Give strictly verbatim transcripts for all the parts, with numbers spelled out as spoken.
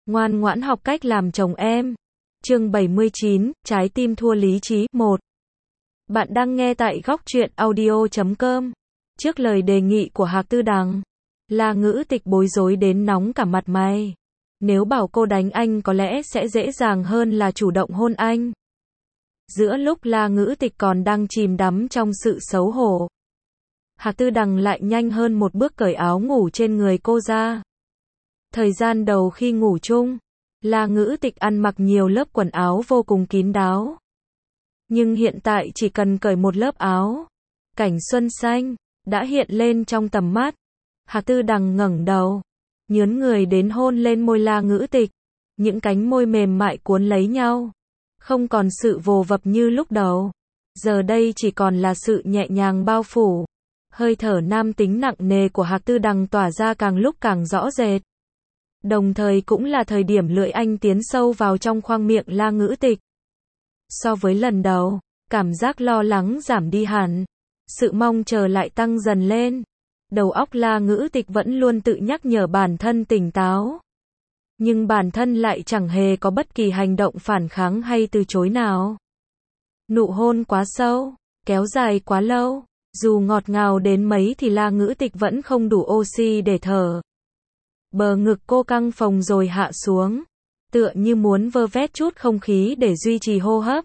Ngoan ngoãn học cách làm chồng em. Chương bảy mươi chín, trái tim thua lý trí. một. Bạn đang nghe tại góc truyện audio chấm com. Trước lời đề nghị của Hạc Tư Đằng, La Ngữ Tịch bối rối đến nóng cả mặt mày. Nếu bảo cô đánh anh có lẽ sẽ dễ dàng hơn là chủ động hôn anh. Giữa lúc La Ngữ Tịch còn đang chìm đắm trong sự xấu hổ, Hạc Tư Đằng lại nhanh hơn một bước cởi áo ngủ trên người cô ra. Thời gian đầu khi ngủ chung, La Ngữ Tịch ăn mặc nhiều lớp quần áo vô cùng kín đáo. Nhưng hiện tại chỉ cần cởi một lớp áo, cảnh xuân xanh đã hiện lên trong tầm mắt. Hạc Tư Đằng ngẩng đầu, nhướn người đến hôn lên môi La Ngữ Tịch. Những cánh môi mềm mại cuốn lấy nhau, không còn sự vồ vập như lúc đầu. Giờ đây chỉ còn là sự nhẹ nhàng bao phủ. Hơi thở nam tính nặng nề của Hạc Tư Đằng tỏa ra càng lúc càng rõ rệt. Đồng thời cũng là thời điểm lưỡi anh tiến sâu vào trong khoang miệng La Ngữ Tịch. So với lần đầu, cảm giác lo lắng giảm đi hẳn. Sự mong chờ lại tăng dần lên. Đầu óc La Ngữ Tịch vẫn luôn tự nhắc nhở bản thân tỉnh táo. Nhưng bản thân lại chẳng hề có bất kỳ hành động phản kháng hay từ chối nào. Nụ hôn quá sâu, kéo dài quá lâu. Dù ngọt ngào đến mấy thì La Ngữ Tịch vẫn không đủ oxy để thở. Bờ ngực cô căng phồng rồi hạ xuống, tựa như muốn vơ vét chút không khí để duy trì hô hấp.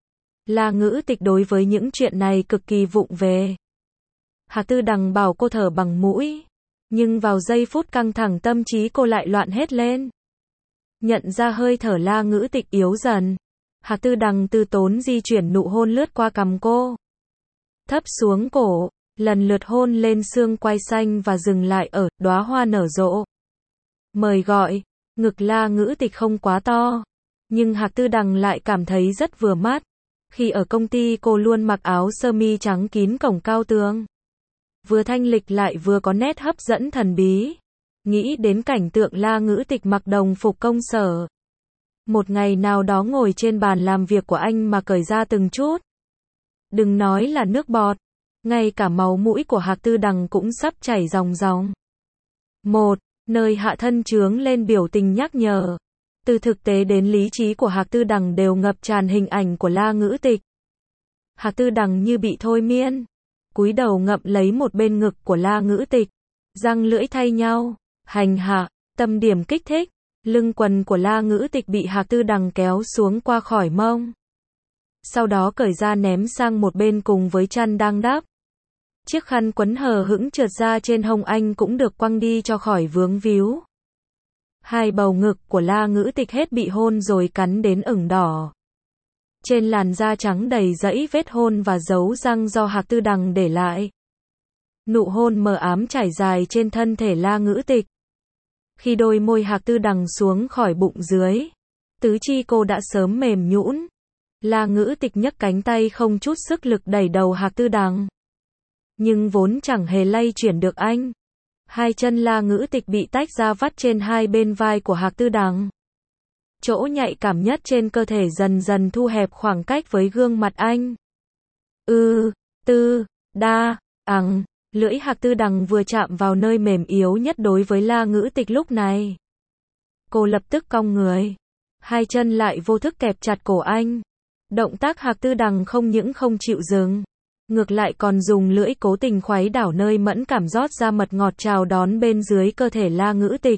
La Ngữ Tịch đối với những chuyện này cực kỳ vụng về. Hạc Tư Đằng bảo cô thở bằng mũi, nhưng vào giây phút căng thẳng tâm trí cô lại loạn hết lên. Nhận ra hơi thở La Ngữ Tịch yếu dần, Hạc Tư Đằng từ tốn di chuyển nụ hôn lướt qua cằm cô, thấp xuống cổ, lần lượt hôn lên xương quai xanh và dừng lại ở đóa hoa nở rộ. Mời gọi, ngực La Ngữ Tịch không quá to, nhưng Hạc Tư Đằng lại cảm thấy rất vừa mắt. Khi ở công ty cô luôn mặc áo sơ mi trắng kín cổng cao tường, vừa thanh lịch lại vừa có nét hấp dẫn thần bí. Nghĩ đến cảnh tượng La Ngữ Tịch mặc đồng phục công sở, một ngày nào đó ngồi trên bàn làm việc của anh mà cởi ra từng chút. Đừng nói là nước bọt, ngay cả máu mũi của Hạc Tư Đằng cũng sắp chảy ròng ròng. Một, nơi hạ thân trướng lên biểu tình nhắc nhở. Từ thực tế đến lý trí của Hạc Tư Đằng đều ngập tràn hình ảnh của La Ngữ Tịch. Hạc Tư Đằng như bị thôi miên, cúi đầu ngậm lấy một bên ngực của La Ngữ Tịch, răng lưỡi thay nhau, hành hạ, tâm điểm kích thích. Lưng quần của La Ngữ Tịch bị Hạc Tư Đằng kéo xuống qua khỏi mông, sau đó cởi ra ném sang một bên cùng với chăn đang đắp. Chiếc khăn quấn hờ hững trượt ra trên hông anh cũng được quăng đi cho khỏi vướng víu. Hai bầu ngực của La Ngữ Tịch hết bị hôn rồi cắn đến ửng đỏ. Trên làn da trắng đầy dẫy vết hôn và dấu răng do Hạc Tư Đằng để lại. Nụ hôn mờ ám trải dài trên thân thể La Ngữ Tịch. Khi đôi môi Hạc Tư Đằng xuống khỏi bụng dưới, tứ chi cô đã sớm mềm nhũn. La Ngữ Tịch nhấc cánh tay không chút sức lực đẩy đầu Hạc Tư Đằng, nhưng vốn chẳng hề lay chuyển được anh. Hai chân La Ngữ Tịch bị tách ra vắt trên hai bên vai của Hạc Tư Đằng. Chỗ nhạy cảm nhất trên cơ thể dần dần thu hẹp khoảng cách với gương mặt anh. Ư, tư, đa, ằng, lưỡi Hạc Tư Đằng vừa chạm vào nơi mềm yếu nhất đối với La Ngữ Tịch lúc này. Cô lập tức cong người, hai chân lại vô thức kẹp chặt cổ anh. Động tác Hạc Tư Đằng không những không chịu dừng, ngược lại còn dùng lưỡi cố tình khuấy đảo nơi mẫn cảm rót ra mật ngọt chào đón bên dưới cơ thể La Ngữ Tịch.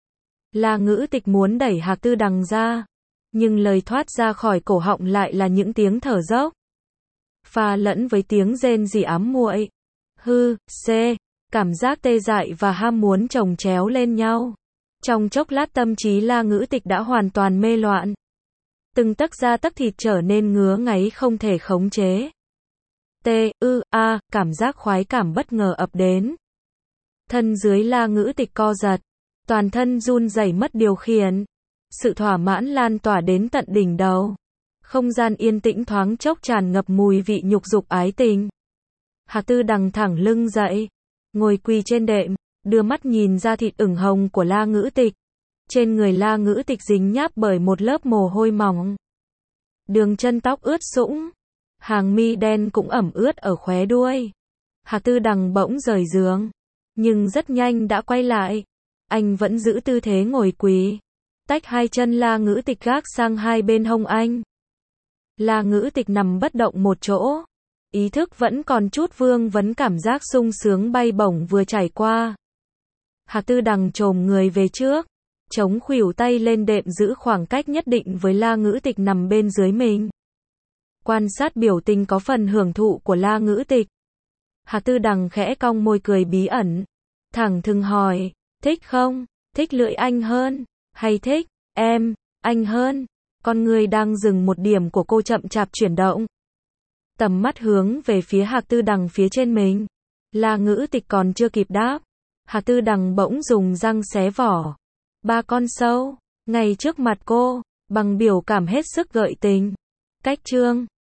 La Ngữ Tịch muốn đẩy Hạc Tư Đằng ra, nhưng lời thoát ra khỏi cổ họng lại là những tiếng thở dốc, pha lẫn với tiếng rên rỉ ám muội. Hư, xê, cảm giác tê dại và ham muốn chồng chéo lên nhau. Trong chốc lát tâm trí La Ngữ Tịch đã hoàn toàn mê loạn. Từng tấc da tấc thịt trở nên ngứa ngáy không thể khống chế. T, ư, a, cảm giác khoái cảm bất ngờ ập đến. Thân dưới La Ngữ Tịch co giật, toàn thân run rẩy mất điều khiển. Sự thỏa mãn lan tỏa đến tận đỉnh đầu. Không gian yên tĩnh thoáng chốc tràn ngập mùi vị nhục dục ái tình. Hạc Tư Đằng thẳng lưng dậy, ngồi quỳ trên đệm, đưa mắt nhìn ra thịt ửng hồng của La Ngữ Tịch. Trên người La Ngữ Tịch dính nháp bởi một lớp mồ hôi mỏng. Đường chân tóc ướt sũng, hàng mi đen cũng ẩm ướt ở khóe đuôi. Hạc Tư Đằng bỗng rời giường, nhưng rất nhanh đã quay lại. Anh vẫn giữ tư thế ngồi quỳ, Tách hai chân La Ngữ Tịch gác sang hai bên hông anh. La Ngữ Tịch nằm bất động một chỗ. Ý thức vẫn còn chút vương vấn, cảm giác sung sướng bay bổng vừa trải qua. Hạc Tư Đằng chồm người về trước, chống khuỷu tay lên đệm giữ khoảng cách nhất định với La Ngữ Tịch nằm bên dưới mình. Quan sát biểu tình có phần hưởng thụ của La Ngữ Tịch. Hạc Tư Đằng khẽ cong môi cười bí ẩn. Thẳng thừng hỏi, thích không? Thích lưỡi anh hơn? Hay thích, em, anh hơn? Con người đang dừng một điểm của cô chậm chạp chuyển động. Tầm mắt hướng về phía Hạc Tư Đằng phía trên mình. La Ngữ Tịch còn chưa kịp đáp. Hạc Tư Đằng bỗng dùng răng xé vỏ. Ba con sâu, ngay trước mặt cô, bằng biểu cảm hết sức gợi tình. Cách chương